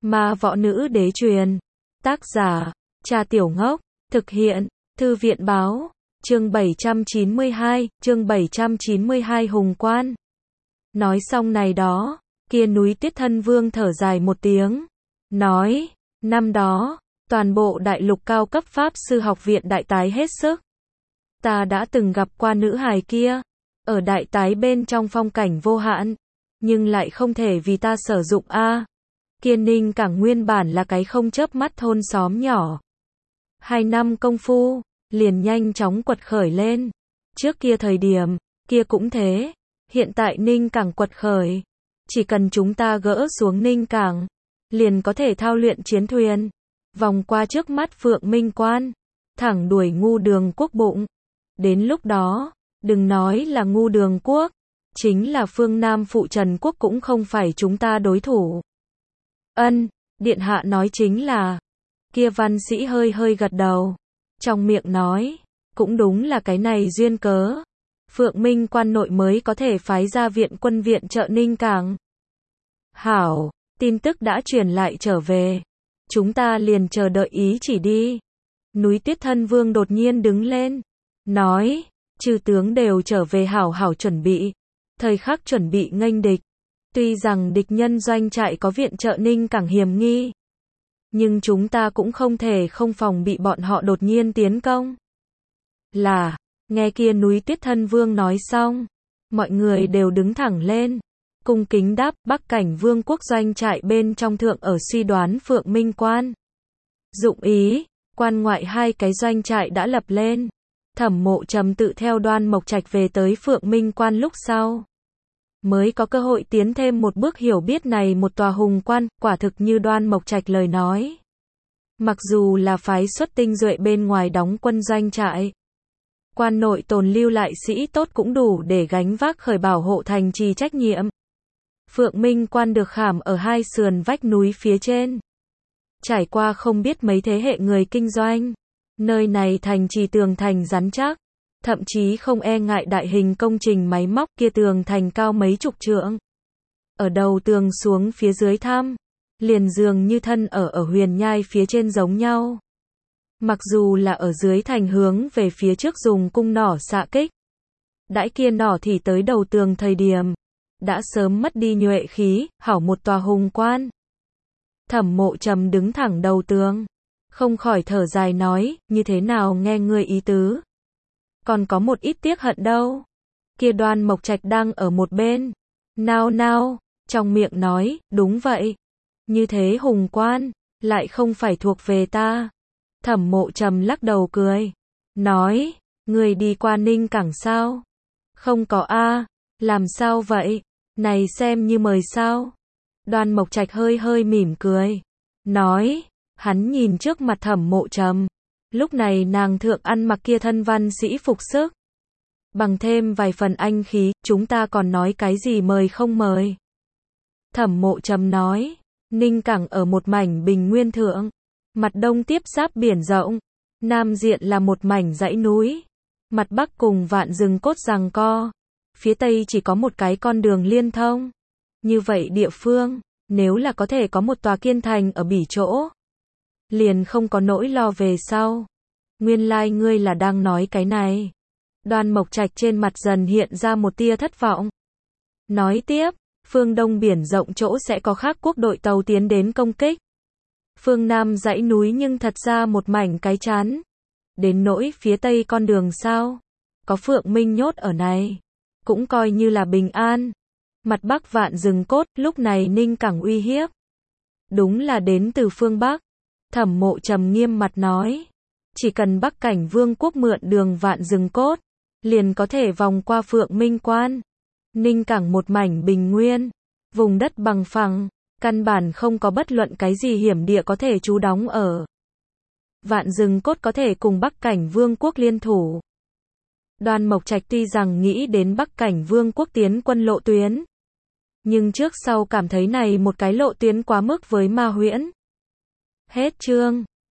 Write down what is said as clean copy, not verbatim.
Ma Võ Nữ Đế truyền. Tác giả, Cha Tiểu Ngốc. Thực hiện, Thư viện Báo. Chương 792 Hùng Quan. Nói xong này đó, kia núi Tiết Thân Vương thở dài một tiếng. Nói, năm đó, toàn bộ đại lục cao cấp Pháp Sư học viện đại tái hết sức. Ta đã từng gặp qua nữ hài kia, ở đại tái bên trong phong cảnh vô hạn, nhưng lại không thể vì ta sử dụng Kia Ninh Cảng nguyên bản là cái không chớp mắt thôn xóm nhỏ. 2 năm công phu, liền nhanh chóng quật khởi lên. Trước kia thời điểm, kia cũng thế. Hiện tại Ninh Cảng quật khởi. Chỉ cần chúng ta gỡ xuống Ninh Cảng, liền có thể thao luyện chiến thuyền. Vòng qua trước mắt Phượng Minh Quan, thẳng đuổi Ngu Đường Quốc bụng. Đến lúc đó, đừng nói là Ngu Đường Quốc, chính là phương Nam phụ Trần Quốc cũng không phải chúng ta đối thủ. Ân, điện hạ nói chính là. Kia văn sĩ hơi hơi gật đầu. Trong miệng nói, cũng đúng là cái này duyên cớ. Phượng Minh Quan nội mới có thể phái ra viện quân viện trợ Ninh Cảng. Hảo, tin tức đã truyền lại trở về. Chúng ta liền chờ đợi ý chỉ đi. Núi Tiết Thân Vương đột nhiên đứng lên. Nói, chư tướng đều trở về hảo hảo chuẩn bị. Thời khắc chuẩn bị nghênh địch. Tuy rằng địch nhân doanh trại có viện trợ Ninh Cảng hiểm nghi, nhưng chúng ta cũng không thể không phòng bị bọn họ đột nhiên tiến công. Là, nghe kia núi Tiết Thân Vương nói xong, mọi người đều đứng thẳng lên, cung kính đáp. Bắc Cảnh Vương quốc doanh trại bên trong thượng ở suy đoán Phượng Minh Quan. Dụng ý, quan ngoại 2 cái doanh trại đã lập lên. Thẩm Mộ Trầm tự theo Đoan Mộc Trạch về tới Phượng Minh Quan lúc sau, mới có cơ hội tiến thêm một bước hiểu biết này một tòa hùng quan. Quả thực như Đoan Mộc Trạch lời nói. Mặc dù là phái xuất tinh duệ bên ngoài đóng quân doanh trại, quan nội tồn lưu lại sĩ tốt cũng đủ để gánh vác khởi bảo hộ thành trì trách nhiệm. Phượng Minh Quan được khảm ở 2 sườn vách núi phía trên. Trải qua không biết mấy thế hệ người kinh doanh, nơi này thành trì tường thành rắn chắc, thậm chí không e ngại đại hình công trình máy móc. Kia tường thành cao mấy chục trượng. Ở đầu tường xuống phía dưới thăm, liền dường như thân ở huyền nhai phía trên giống nhau. Mặc dù là ở dưới thành hướng về phía trước dùng cung nỏ xạ kích, đãi kia nỏ thì tới đầu tường thời điểm, đã sớm mất đi nhuệ khí. Hảo một tòa hùng quan. Thẩm Mộ Trầm đứng thẳng đầu tường, không khỏi thở dài nói, như thế nào nghe ngươi ý tứ, còn có một ít tiếc hận đâu. Kia Đoan Mộc Trạch đang ở một bên, nao nao, trong miệng nói, đúng vậy. Như thế hùng quan, lại không phải thuộc về ta. Thẩm Mộ Trầm lắc đầu cười, nói, ngươi đi qua Ninh Cảng sao? Không có làm sao vậy? Này xem như mời sao? Đoan Mộc Trạch hơi hơi mỉm cười, nói, hắn nhìn trước mặt Thẩm Mộ Trầm. Lúc này nàng thượng ăn mặc kia thân văn sĩ phục sức, bằng thêm vài phần anh khí, chúng ta còn nói cái gì mời không mời. Thẩm Mộ Trầm nói, Ninh Cảng ở một mảnh bình nguyên thượng, mặt đông tiếp giáp biển rộng, nam diện là một mảnh dãy núi, mặt bắc cùng vạn rừng cốt giằng co, phía tây chỉ có một cái con đường liên thông. Như vậy địa phương, nếu là có thể có một tòa kiên thành ở bỉ chỗ, liền không có nỗi lo về sau. Nguyên lai ngươi là đang nói cái này. Đoan Mộc Trạch trên mặt dần hiện ra một tia thất vọng. Nói tiếp, phương đông biển rộng chỗ sẽ có khác quốc đội tàu tiến đến công kích. Phương Nam dãy núi nhưng thật ra một mảnh cái chán. Đến nỗi phía tây con đường sao? Có Phượng Minh nhốt ở này, cũng coi như là bình an. Mặt bắc vạn rừng cốt, lúc này Ninh Cảng uy hiếp đúng là đến từ phương Bắc. Thẩm Mộ Trầm nghiêm mặt nói, chỉ cần Bắc Cảnh Vương quốc mượn đường vạn rừng cốt, liền có thể vòng qua Phượng Minh Quan. Ninh Cảng một mảnh bình nguyên, vùng đất bằng phẳng, căn bản không có bất luận cái gì hiểm địa có thể trú đóng ở. Vạn rừng cốt có thể cùng Bắc Cảnh Vương quốc liên thủ. Đoan Mộc Trạch tuy rằng nghĩ đến Bắc Cảnh Vương quốc tiến quân lộ tuyến, nhưng trước sau cảm thấy này một cái lộ tuyến quá mức với ma huyễn. Hết chương.